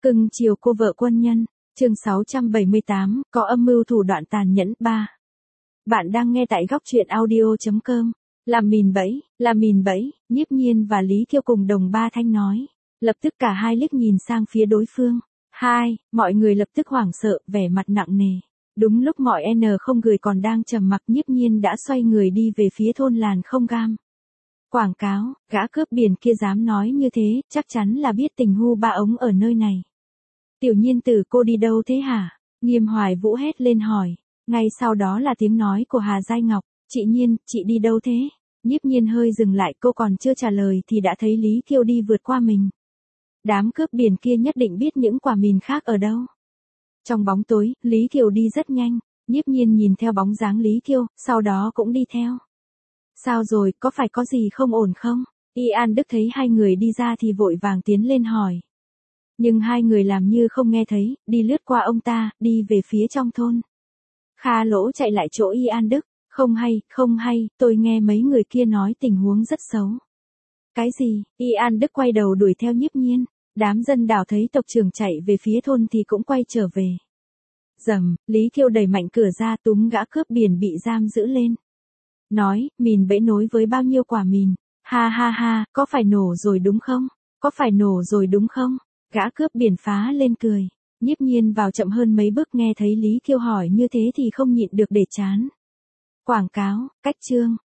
Cưng chiều cô vợ quân nhân, chương 678, có âm mưu thủ đoạn tàn nhẫn 3. Bạn đang nghe tại góc truyện audio.com. Làm mìn bẫy, Nhiếp Nhiên và Lý Kiêu cùng đồng ba thanh nói. Lập tức cả hai liếc nhìn sang phía đối phương. Mọi người lập tức hoảng sợ, vẻ mặt nặng nề. Đúng lúc mọi không người còn đang trầm mặc, Nhiếp Nhiên đã xoay người đi về phía thôn làn không gam. Quảng cáo, gã cướp biển kia dám nói như thế, chắc chắn là biết tình hu ba ống ở nơi này. Tiểu Nhiên tử, cô đi đâu thế hả? Nghiêm Hoài Vũ hét lên hỏi. Ngay sau đó là tiếng nói của Hà Giai Ngọc. Chị Nhiên, chị đi đâu thế? Nhiếp Nhiên hơi dừng lại, cô còn chưa trả lời thì đã thấy Lý Kiêu đi vượt qua mình. Đám cướp biển kia nhất định biết những quả mìn khác ở đâu. Trong bóng tối, Lý Kiều đi rất nhanh. Nhiếp Nhiên nhìn theo bóng dáng Lý Kiêu, sau đó cũng đi theo. Sao rồi, có phải có gì không ổn không? Y An Đức thấy hai người đi ra thì vội vàng tiến lên hỏi. Nhưng hai người làm như không nghe thấy, đi lướt qua ông ta, đi về phía trong thôn. Kha Lỗ chạy lại chỗ Y An Đức. Không hay, tôi nghe mấy người kia nói tình huống rất xấu. Cái gì? Y An Đức quay đầu đuổi theo Nhiếp Nhiên. Đám dân đảo thấy tộc trưởng chạy về phía thôn thì cũng quay trở về. Rầm, Lý Kiêu đẩy mạnh cửa ra, túm gã cướp biển bị giam giữ lên. Nói, mìn bẫy nối với bao nhiêu quả mìn? Ha, có phải nổ rồi đúng không? Gã cướp biển phá lên cười. Nhiếp Nhiên vào chậm hơn mấy bước, nghe thấy Lý Kiêu hỏi như thế thì không nhịn được để chán. Quảng cáo, cách chương,